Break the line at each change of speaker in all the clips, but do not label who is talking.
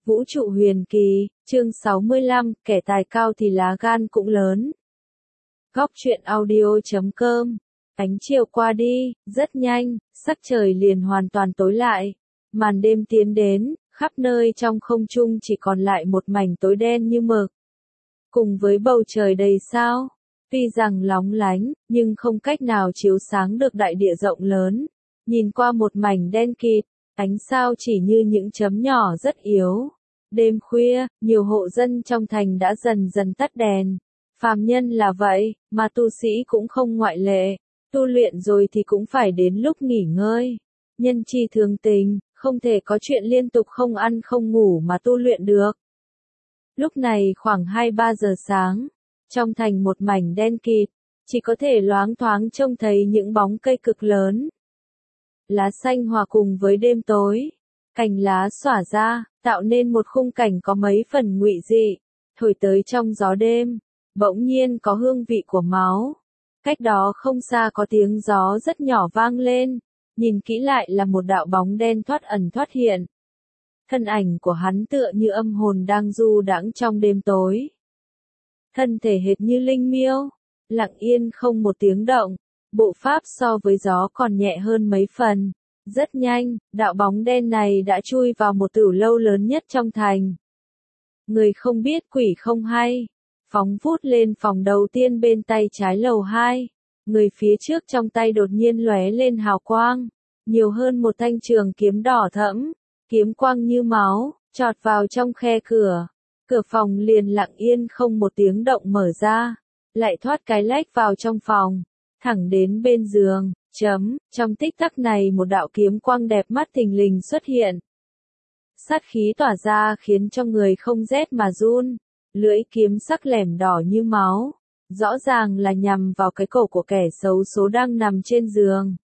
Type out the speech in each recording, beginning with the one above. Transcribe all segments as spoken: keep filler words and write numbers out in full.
Vũ trụ huyền kỳ, chương sáu mươi lăm, kẻ tài cao thì lá gan cũng lớn. Góc truyện audio chấm com. Ánh chiều qua đi, rất nhanh, sắc trời liền hoàn toàn tối lại. Màn đêm tiến đến, khắp nơi trong không trung chỉ còn lại một mảnh tối đen như mực. Cùng với bầu trời đầy sao, tuy rằng lóng lánh, nhưng không cách nào chiếu sáng được đại địa rộng lớn. Nhìn qua một mảnh đen kịt, ánh sao chỉ như những chấm nhỏ rất yếu. Đêm khuya, nhiều hộ dân trong thành đã dần dần tắt đèn. Phàm nhân là vậy, mà tu sĩ cũng không ngoại lệ. Tu luyện rồi thì cũng phải đến lúc nghỉ ngơi. Nhân chi thường tình, không thể có chuyện liên tục không ăn không ngủ mà tu luyện được. Lúc này khoảng hai ba giờ sáng, trong thành một mảnh đen kịt, chỉ có thể loáng thoáng trông thấy những bóng cây cực lớn. Lá xanh hòa cùng với đêm tối, cành lá xõa ra, tạo nên một khung cảnh có mấy phần ngụy dị, thổi tới trong gió đêm, bỗng nhiên có hương vị của máu. Cách đó không xa có tiếng gió rất nhỏ vang lên, nhìn kỹ lại là một đạo bóng đen thoát ẩn thoát hiện. Thân ảnh của hắn tựa như âm hồn đang du đãng trong đêm tối. Thân thể hệt như linh miêu, lặng yên không một tiếng động, bộ pháp so với gió còn nhẹ hơn mấy phần. Rất nhanh, đạo bóng đen này đã chui vào một tửu lâu lớn nhất trong thành. Người không biết quỷ không hay, phóng vút lên phòng đầu tiên bên tay trái lầu hai. Người phía trước trong tay đột nhiên lóe lên hào quang, nhiều hơn một thanh trường kiếm đỏ thẫm, kiếm quang như máu, chọt vào trong khe cửa. Cửa phòng liền lặng yên không một tiếng động mở ra, lại thoát cái lách vào trong phòng, thẳng đến bên giường. Chấm, trong tích tắc này một đạo kiếm quang đẹp mắt thình lình xuất hiện. Sát khí tỏa ra khiến cho người không rét mà run, lưỡi kiếm sắc lẻm đỏ như máu, rõ ràng là nhằm vào cái cổ của kẻ xấu số đang nằm trên giường.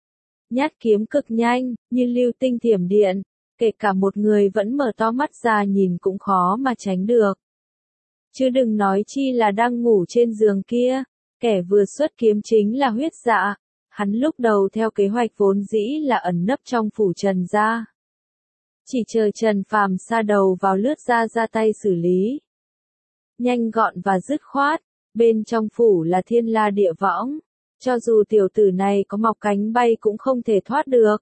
Nhát kiếm cực nhanh, như lưu tinh thiểm điện, kể cả một người vẫn mở to mắt ra nhìn cũng khó mà tránh được. Chứ đừng nói chi là đang ngủ trên giường kia, kẻ vừa xuất kiếm chính là Huyết Dạ. Hắn lúc đầu theo kế hoạch vốn dĩ là ẩn nấp trong phủ Trần gia. Chỉ chờ Trần Phàm sa đầu vào lướt ra ra tay xử lý. Nhanh gọn và dứt khoát, bên trong phủ là thiên la địa võng. Cho dù tiểu tử này có mọc cánh bay cũng không thể thoát được.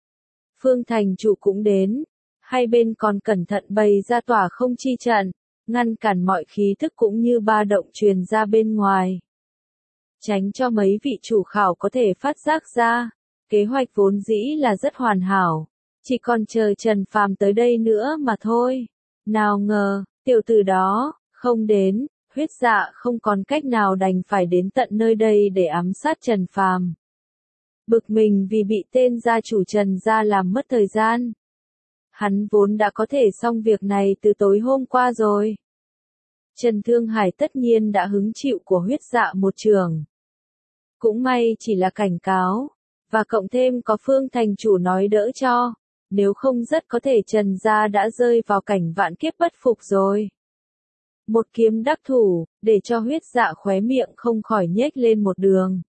Phương thành chủ cũng đến. Hai bên còn cẩn thận bày ra tỏa không chi trận, ngăn cản mọi khí thức cũng như ba động truyền ra bên ngoài. Tránh cho mấy vị chủ khảo có thể phát giác ra, kế hoạch vốn dĩ là rất hoàn hảo, chỉ còn chờ Trần Phàm tới đây nữa mà thôi. Nào ngờ, tiểu tử đó, không đến, Huyết Dạ không còn cách nào đành phải đến tận nơi đây để ám sát Trần Phàm. Bực mình vì bị tên gia chủ Trần gia làm mất thời gian. Hắn vốn đã có thể xong việc này từ tối hôm qua rồi. Trần Thương Hải tất nhiên đã hứng chịu của Huyết Dạ một trường. Cũng may chỉ là cảnh cáo, và cộng thêm có Phương thành chủ nói đỡ cho, nếu không rất có thể Trần gia đã rơi vào cảnh vạn kiếp bất phục rồi. Một kiếm đắc thủ, để cho Huyết Dạ khóe miệng không khỏi nhếch lên một đường.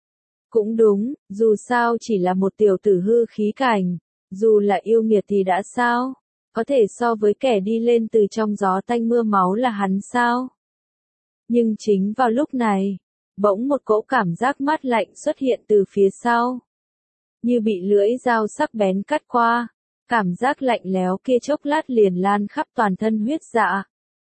Cũng đúng, dù sao chỉ là một tiểu tử hư khí cảnh, dù là yêu nghiệt thì đã sao, có thể so với kẻ đi lên từ trong gió tanh mưa máu là hắn sao. Nhưng chính vào lúc này, bỗng một cỗ cảm giác mát lạnh xuất hiện từ phía sau. Như bị lưỡi dao sắc bén cắt qua, cảm giác lạnh lẽo kia chốc lát liền lan khắp toàn thân Huyết Dạ.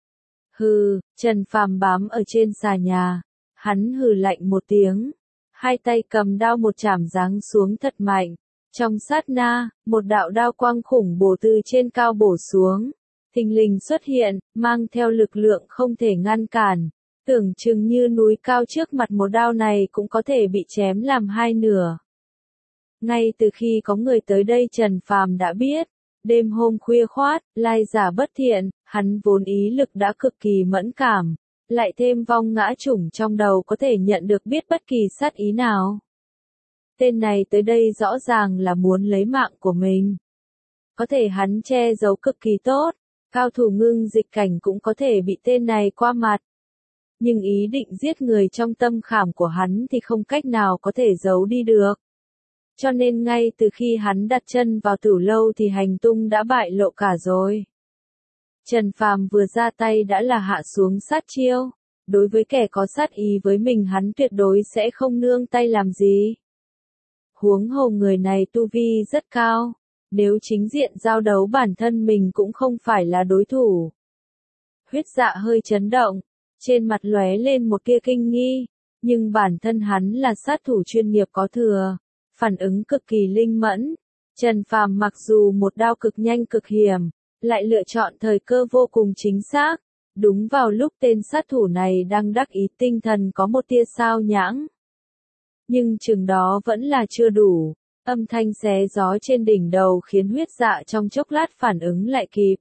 Hừ, Trần Phàm bám ở trên xà nhà, hắn hừ lạnh một tiếng, hai tay cầm đao một chảm giáng xuống thật mạnh. Trong sát na, một đạo đao quang khủng bổ từ trên cao bổ xuống, thình lình xuất hiện, mang theo lực lượng không thể ngăn cản. Tưởng chừng như núi cao trước mặt một đao này cũng có thể bị chém làm hai nửa. Ngay từ khi có người tới đây Trần Phàm đã biết, đêm hôm khuya khoát, lai giả bất thiện, hắn vốn ý lực đã cực kỳ mẫn cảm, lại thêm vong ngã chủng trong đầu có thể nhận được biết bất kỳ sát ý nào. Tên này tới đây rõ ràng là muốn lấy mạng của mình. Có thể hắn che giấu cực kỳ tốt, cao thủ ngưng dịch cảnh cũng có thể bị tên này qua mặt. Nhưng ý định giết người trong tâm khảm của hắn thì không cách nào có thể giấu đi được. Cho nên ngay từ khi hắn đặt chân vào tử lâu thì hành tung đã bại lộ cả rồi. Trần Phàm vừa ra tay đã là hạ xuống sát chiêu. Đối với kẻ có sát ý với mình hắn tuyệt đối sẽ không nương tay làm gì. Huống hồ người này tu vi rất cao. Nếu chính diện giao đấu bản thân mình cũng không phải là đối thủ. Huyết Dạ hơi chấn động. Trên mặt lóe lên một tia kinh nghi. Nhưng bản thân hắn là sát thủ chuyên nghiệp có thừa. Phản ứng cực kỳ linh mẫn. Trần Phàm mặc dù một đao cực nhanh cực hiểm, lại lựa chọn thời cơ vô cùng chính xác. Đúng vào lúc tên sát thủ này đang đắc ý tinh thần có một tia sao nhãng. Nhưng chừng đó vẫn là chưa đủ. Âm thanh xé gió trên đỉnh đầu khiến Huyết Dạ trong chốc lát phản ứng lại kịp.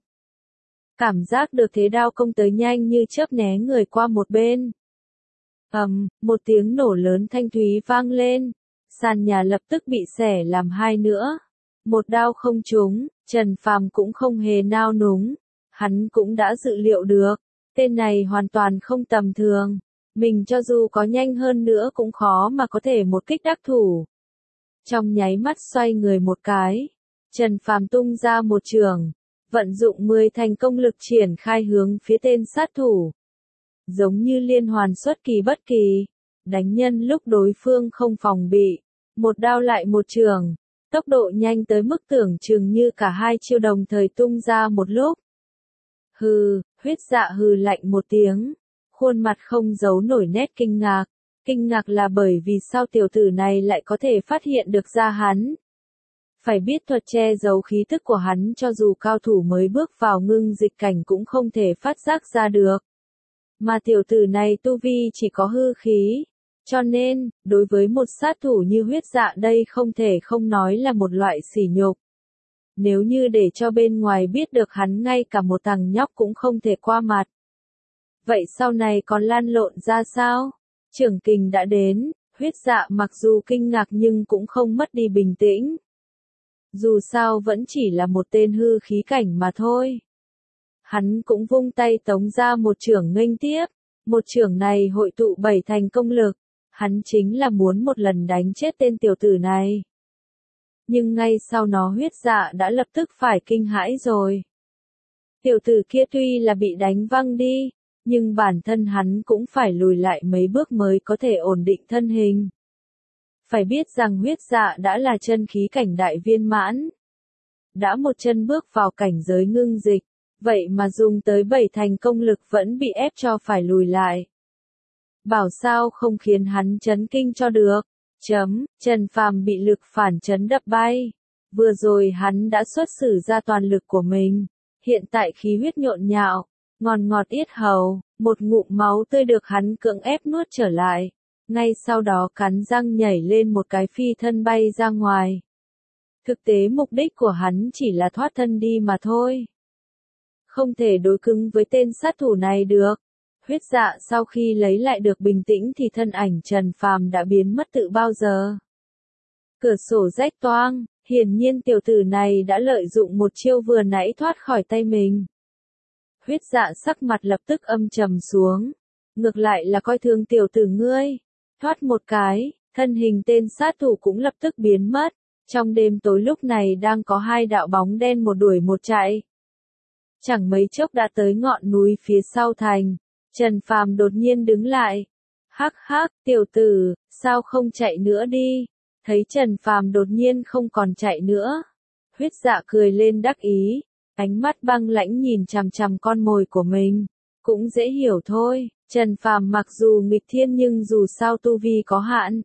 Cảm giác được thế đao công tới nhanh như chớp né người qua một bên. ầm, um, một tiếng nổ lớn thanh thúy vang lên. Sàn nhà lập tức bị xẻ làm hai nữa. Một đao không trúng, Trần Phàm cũng không hề nao núng. Hắn cũng đã dự liệu được. Tên này hoàn toàn không tầm thường. Mình cho dù có nhanh hơn nữa cũng khó mà có thể một kích đắc thủ. Trong nháy mắt xoay người một cái. Trần Phàm tung ra một chưởng. Vận dụng mười thành công lực triển khai hướng phía tên sát thủ. Giống như liên hoàn xuất kỳ bất kỳ. Đánh nhân lúc đối phương không phòng bị. Một đao lại một chưởng. Tốc độ nhanh tới mức tưởng chừng như cả hai chiêu đồng thời tung ra một lúc. Hừ, Huyết Dạ hừ lạnh một tiếng. Khuôn mặt không giấu nổi nét kinh ngạc. Kinh ngạc là bởi vì sao tiểu tử này lại có thể phát hiện được ra hắn. Phải biết thuật che giấu khí tức của hắn cho dù cao thủ mới bước vào ngưng dịch cảnh cũng không thể phát giác ra được. Mà tiểu tử này tu vi chỉ có hư khí. Cho nên, đối với một sát thủ như Huyết Dạ đây không thể không nói là một loại sỉ nhục. Nếu như để cho bên ngoài biết được hắn ngay cả một thằng nhóc cũng không thể qua mặt. Vậy sau này còn lan lộn ra sao? Trưởng kình đã đến, Huyết Dạ mặc dù kinh ngạc nhưng cũng không mất đi bình tĩnh. Dù sao vẫn chỉ là một tên hư khí cảnh mà thôi. Hắn cũng vung tay tống ra một chưởng nghênh tiếp. Một chưởng này hội tụ bảy thành công lực. Hắn chính là muốn một lần đánh chết tên tiểu tử này. Nhưng ngay sau nó Huyết Dạ đã lập tức phải kinh hãi rồi. Tiểu tử kia tuy là bị đánh văng đi, nhưng bản thân hắn cũng phải lùi lại mấy bước mới có thể ổn định thân hình. Phải biết rằng Huyết Dạ đã là chân khí cảnh đại viên mãn. Đã một chân bước vào cảnh giới ngưng dịch, vậy mà dùng tới bảy thành công lực vẫn bị ép cho phải lùi lại. Bảo sao không khiến hắn chấn kinh cho được. Chấm, Trần Phàm bị lực phản chấn đập bay. Vừa rồi hắn đã xuất sử ra toàn lực của mình. Hiện tại khí huyết nhộn nhạo, ngọt ngọt yết hầu, một ngụm máu tươi được hắn cưỡng ép nuốt trở lại. Ngay sau đó cắn răng nhảy lên một cái phi thân bay ra ngoài. Thực tế mục đích của hắn chỉ là thoát thân đi mà thôi. Không thể đối cứng với tên sát thủ này được. Huyết Dạ sau khi lấy lại được bình tĩnh thì thân ảnh Trần Phàm đã biến mất từ bao giờ. Cửa sổ rách toang, hiển nhiên tiểu tử này đã lợi dụng một chiêu vừa nãy thoát khỏi tay mình. Huyết Dạ sắc mặt lập tức âm trầm xuống. Ngược lại là coi thường tiểu tử ngươi. Thoát một cái, thân hình tên sát thủ cũng lập tức biến mất. Trong đêm tối lúc này đang có hai đạo bóng đen một đuổi một chạy. Chẳng mấy chốc đã tới ngọn núi phía sau thành. Trần Phàm đột nhiên đứng lại. Hắc hắc, tiểu tử, sao không chạy nữa đi? Thấy Trần Phàm đột nhiên không còn chạy nữa. Huyết Dạ cười lên đắc ý. Ánh mắt băng lãnh nhìn chằm chằm con mồi của mình. Cũng dễ hiểu thôi, Trần Phàm mặc dù nghịch thiên nhưng dù sao tu vi có hạn.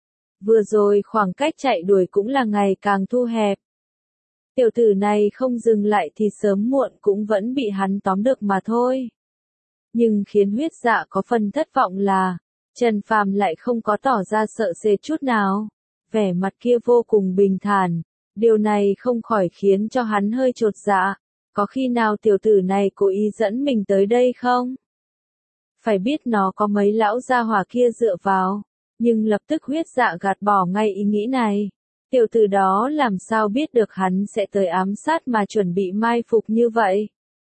Vừa rồi khoảng cách chạy đuổi cũng là ngày càng thu hẹp. Tiểu tử này không dừng lại thì sớm muộn cũng vẫn bị hắn tóm được mà thôi. Nhưng khiến Huyết Dạ có phần thất vọng là, Trần Phàm lại không có tỏ ra sợ sệt chút nào. Vẻ mặt kia vô cùng bình thản. Điều này không khỏi khiến cho hắn hơi chột dạ. Có khi nào tiểu tử này cố ý dẫn mình tới đây không? Phải biết nó có mấy lão gia hỏa kia dựa vào. Nhưng lập tức Huyết Dạ gạt bỏ ngay ý nghĩ này. Tiểu tử đó làm sao biết được hắn sẽ tới ám sát mà chuẩn bị mai phục như vậy?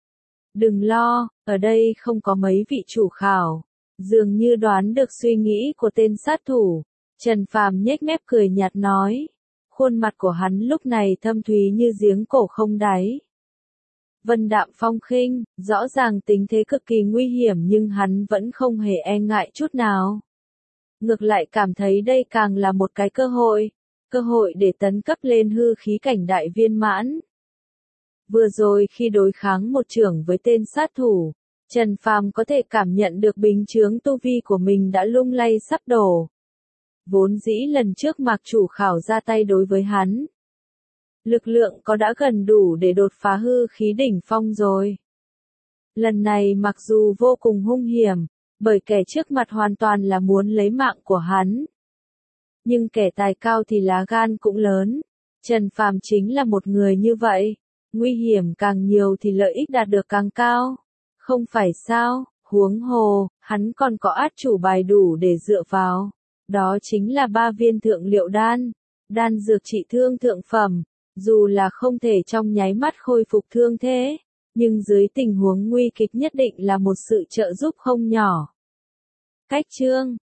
Đừng lo, ở đây không có mấy vị chủ khảo. Dường như đoán được suy nghĩ của tên sát thủ. Trần Phàm nhếch mép cười nhạt nói. Khuôn mặt của hắn lúc này thâm thúy như giếng cổ không đáy. vân đạm phong khinh, rõ ràng tình thế cực kỳ nguy hiểm nhưng hắn vẫn không hề e ngại chút nào. Ngược lại cảm thấy đây càng là một cái cơ hội, cơ hội để tấn cấp lên hư khí cảnh đại viên mãn. Vừa rồi khi đối kháng một chưởng với tên sát thủ, Trần Phàm có thể cảm nhận được bình chướng tu vi của mình đã lung lay sắp đổ. Vốn dĩ lần trước Mạc chủ khảo ra tay đối với hắn, lực lượng có đã gần đủ để đột phá hư khí đỉnh phong rồi. Lần này mặc dù vô cùng hung hiểm, bởi kẻ trước mặt hoàn toàn là muốn lấy mạng của hắn. Nhưng kẻ tài cao thì lá gan cũng lớn. Trần Phàm chính là một người như vậy. Nguy hiểm càng nhiều thì lợi ích đạt được càng cao. Không phải sao, huống hồ, hắn còn có át chủ bài đủ để dựa vào. Đó chính là ba viên thượng liệu đan. Đan dược trị thương thượng phẩm. Dù là không thể trong nháy mắt khôi phục thương thế, nhưng dưới tình huống nguy kịch nhất định là một sự trợ giúp không nhỏ. Cách chương